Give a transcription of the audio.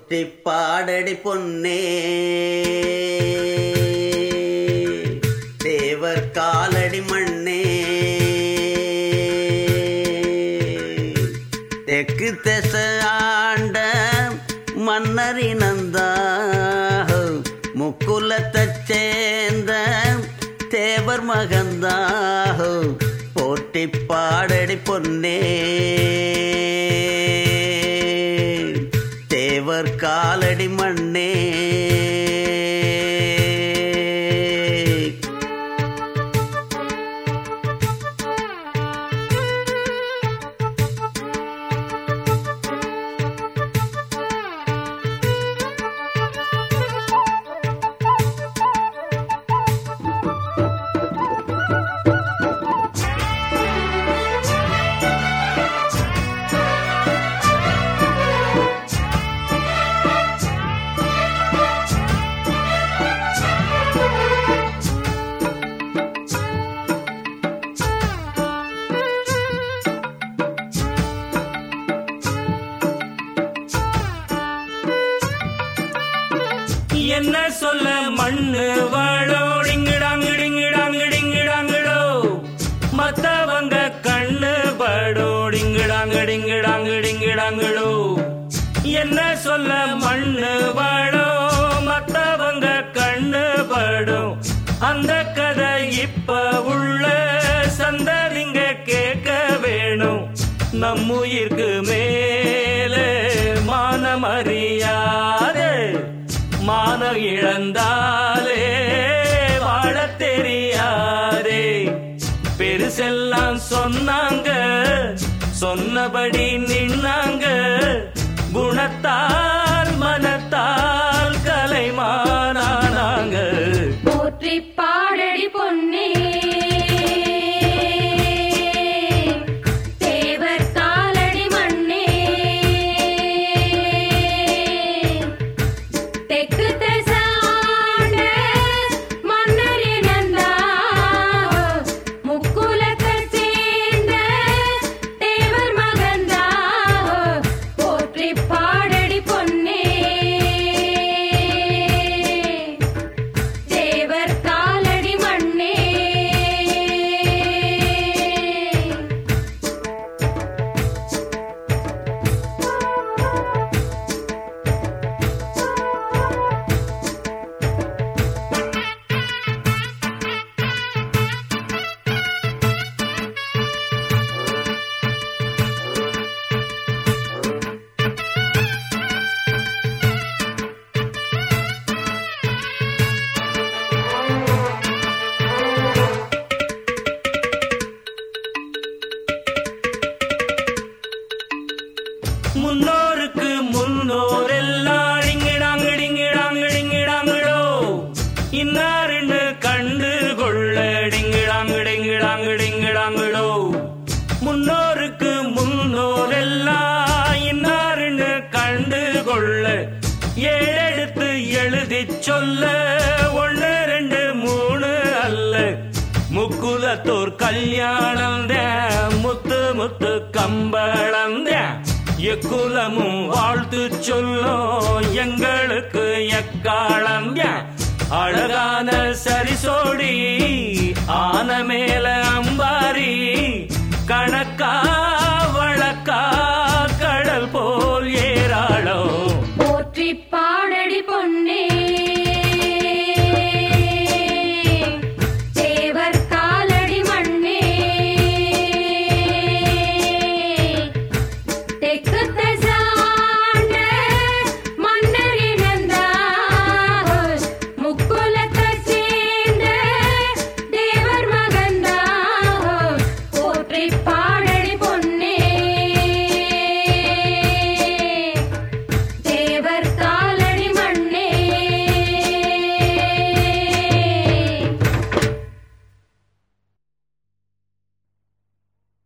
போற்றி பாடடி பொன்னே தேவர் காலடி மண்ணே தெற்கு திச ஆண்ட மன்னரினந்தா முக்குலத்தைச் சேர்ந்த தேவர் மகந்தா போற்றி பாடடி பொன்னே தேவர் காலடி மண்ணே என்ன சொல்ல மண்ணு வாழோடிங்கிடாங்கிடிங்கிடாங்கிடிங்கிடாங்கிடோ மத்தவங்க கண்ணு படோடிங்கிடாங்கிடிங்கிடாங்கிடிங்கிடாங்கிடோ என்ன சொல்ல மண்ணு வாழோ மத்தவங்க கண்ணு படும் அந்த கதை இப்ப உள்ள சந்ததிங்க கேட்க வேணும் நம்முயிர்க்கு மேலே மானமறியாதே மான இழந்தாலே வாழ தெரியாதே பெருசெல்லாம் சொன்னாங்க சொன்னபடி நின்னாங்க குணத்தால் மனத்தால் கலைமானாங்க போற்றி பாடடி பொன்னே முன்னோருக்கு முன்னோர் எல்லாம் டிங்கிடாங்கிடிங்கிடாங்கிடிங்கிடாங்கிடோ இன்னாருன்னு கண்டு கொள்ள டிங்கிடாங்கிடிங்கிடாங்கிடிங்கிடாங்கிடோ முன்னோருக்கு முன்னோர் எல்லாம் இன்னாருன்னு கண்டு கொள்ள ஏழெடுத்து எழுதி சொல்ல 1 2 3 அல்ல முக்குலத்தோர் கல்யாணம் முத்து முத்து கம்பளம் எக்குலமும் வாழ்த்து சொல்லும் எங்களுக்கு எக்காலம் அழகான சரிசோடி ஆன மேல அம்பாரி கணக்கா